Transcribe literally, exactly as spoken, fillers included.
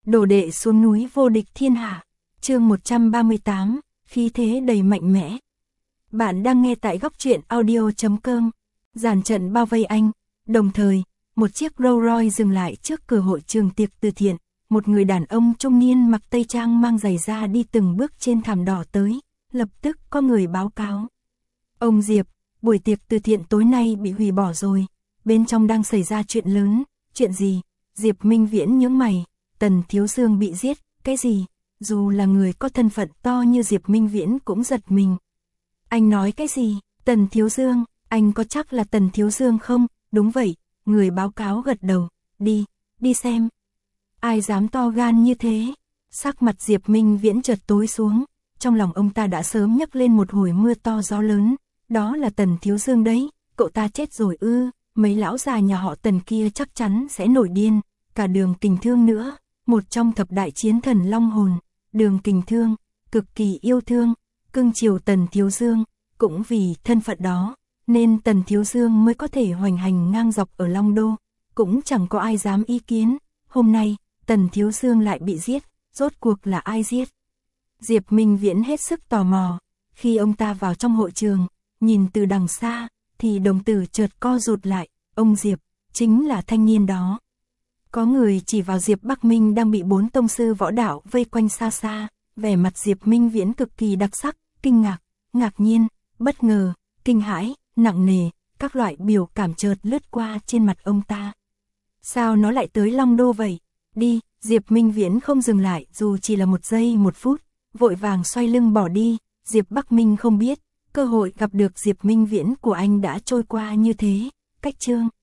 Đồ đệ xuống núi vô địch thiên hạ. Chương một trăm ba mươi tám, khí thế đầy mạnh mẽ. Bạn đang nghe tại góc truyện audio chấm com. Dàn trận bao vây anh, đồng thời, một chiếc Rolls Royce dừng lại trước cửa hội trường tiệc từ thiện. Một người đàn ông trung niên mặc tây trang mang giày da đi từng bước trên thảm đỏ tới, lập tức có người báo cáo. Ông Diệp, buổi tiệc từ thiện tối nay bị hủy bỏ rồi, bên trong đang xảy ra chuyện lớn. Chuyện gì? Diệp Minh Viễn nhướng mày. Tần Thiếu Dương bị giết. Cái gì? Dù là người có thân phận to như Diệp Minh Viễn cũng giật mình. Anh nói cái gì? Tần Thiếu Dương, anh có chắc là Tần Thiếu Dương không? Đúng vậy, người báo cáo gật đầu. Đi, đi xem. Ai dám to gan như thế? Sắc mặt Diệp Minh Viễn chợt tối xuống, trong lòng ông ta đã sớm nhấc lên một hồi mưa to gió lớn. Đó là Tần Thiếu Dương đấy, cậu ta chết rồi ư? Mấy lão già nhà họ Tần kia chắc chắn sẽ nổi điên. Cả Đường Kình Thương nữa, một trong thập đại chiến thần long hồn. Đường Kình Thương, cực kỳ yêu thương, cưng chiều Tần Thiếu Dương, cũng vì thân phận đó, nên Tần Thiếu Dương mới có thể hoành hành ngang dọc ở Long Đô, cũng chẳng có ai dám ý kiến. Hôm nay, Tần Thiếu Dương lại bị giết, rốt cuộc là ai giết? Diệp Minh Viễn hết sức tò mò, khi ông ta vào trong hội trường, nhìn từ đằng xa, thì đồng tử chợt co rụt lại, ông Diệp, chính là thanh niên đó. Có người chỉ vào Diệp Bắc Minh đang bị bốn tông sư võ đạo vây quanh xa xa, vẻ mặt Diệp Minh Viễn cực kỳ đặc sắc, kinh ngạc, ngạc nhiên, bất ngờ, kinh hãi, nặng nề, các loại biểu cảm chợt lướt qua trên mặt ông ta. Sao nó lại tới Long Đô vậy? Đi, Diệp Minh Viễn không dừng lại dù chỉ là một giây một phút, vội vàng xoay lưng bỏ đi. Diệp Bắc Minh không biết, cơ hội gặp được Diệp Minh Viễn của anh đã trôi qua như thế. Cách chương